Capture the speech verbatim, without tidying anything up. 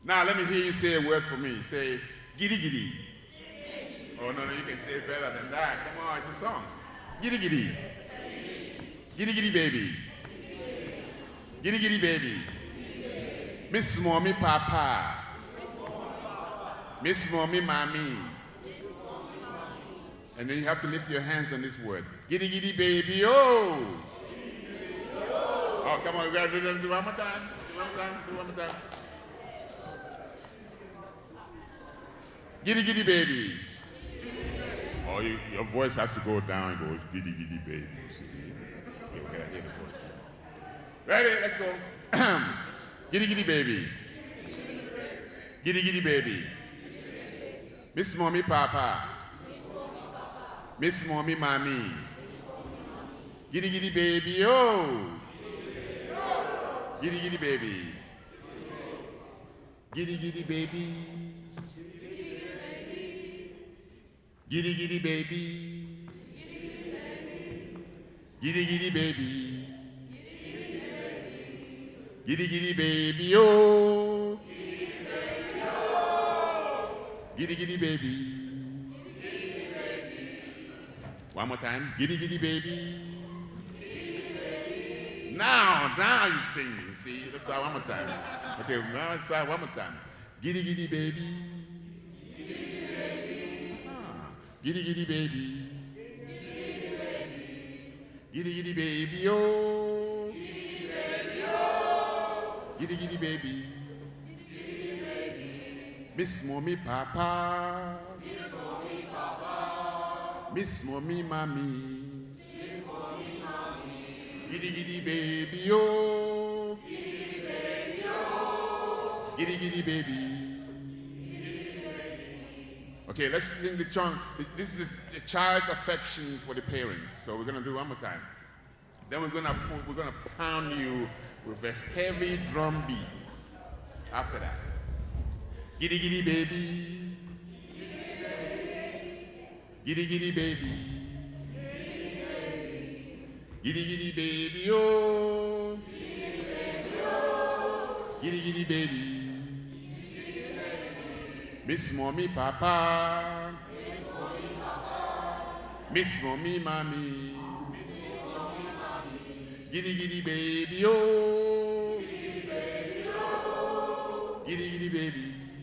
Now let me hear you say a word for me. Say, giddy giddy. Oh, no, no, you can say it better than that. Come on, it's a song. Giddy giddy. Giddy giddy baby. Giddy giddy baby. Miss Mommy Papa. Miss Mommy Mommy. And then you have to lift your hands on this word. Giddy giddy baby, oh. Oh, come on, we gotta do this one more time. One more time, one more time. Giddy giddy baby. Oh, you, your voice has to go down. It goes giddy giddy baby. See? Okay, we gotta hear the voice. Ready? Let's go. Giddy giddy baby. Giddy giddy baby. Miss Mommy Papa. Miss Mommy Mommy. Giddy giddy baby, oh. Giddy giddy baby. Giddy giddy baby. Giddy giddy baby. Giddy giddy baby. Giddy giddy baby, oh. Giddy giddy baby. One more time. Giddy giddy baby. Now, now you sing. See, let's try one more time. Okay, now let's try one more time. Giddy giddy baby. Giddy giddy baby. Giddy giddy baby, oh. Giddy giddy baby. Miss Mommy Papa. Miss Mommy Mommy. Giddy giddy baby, oh. Giddy giddy baby. Okay, let's sing the song. This is the child's affection for the parents. So we're gonna do one more time. Then we're gonna we're gonna pound you with a heavy drum beat. After that, giddy giddy baby, giddy giddy baby, giddy giddy baby, oh, giddy giddy baby. Miss Mommy Papa. Miss Mommy Papa. Miss Mommy Mommy. Miss Mommy Mommy. Giddy giddy baby, oh. Giddy giddy baby, oh. Giddy giddy baby.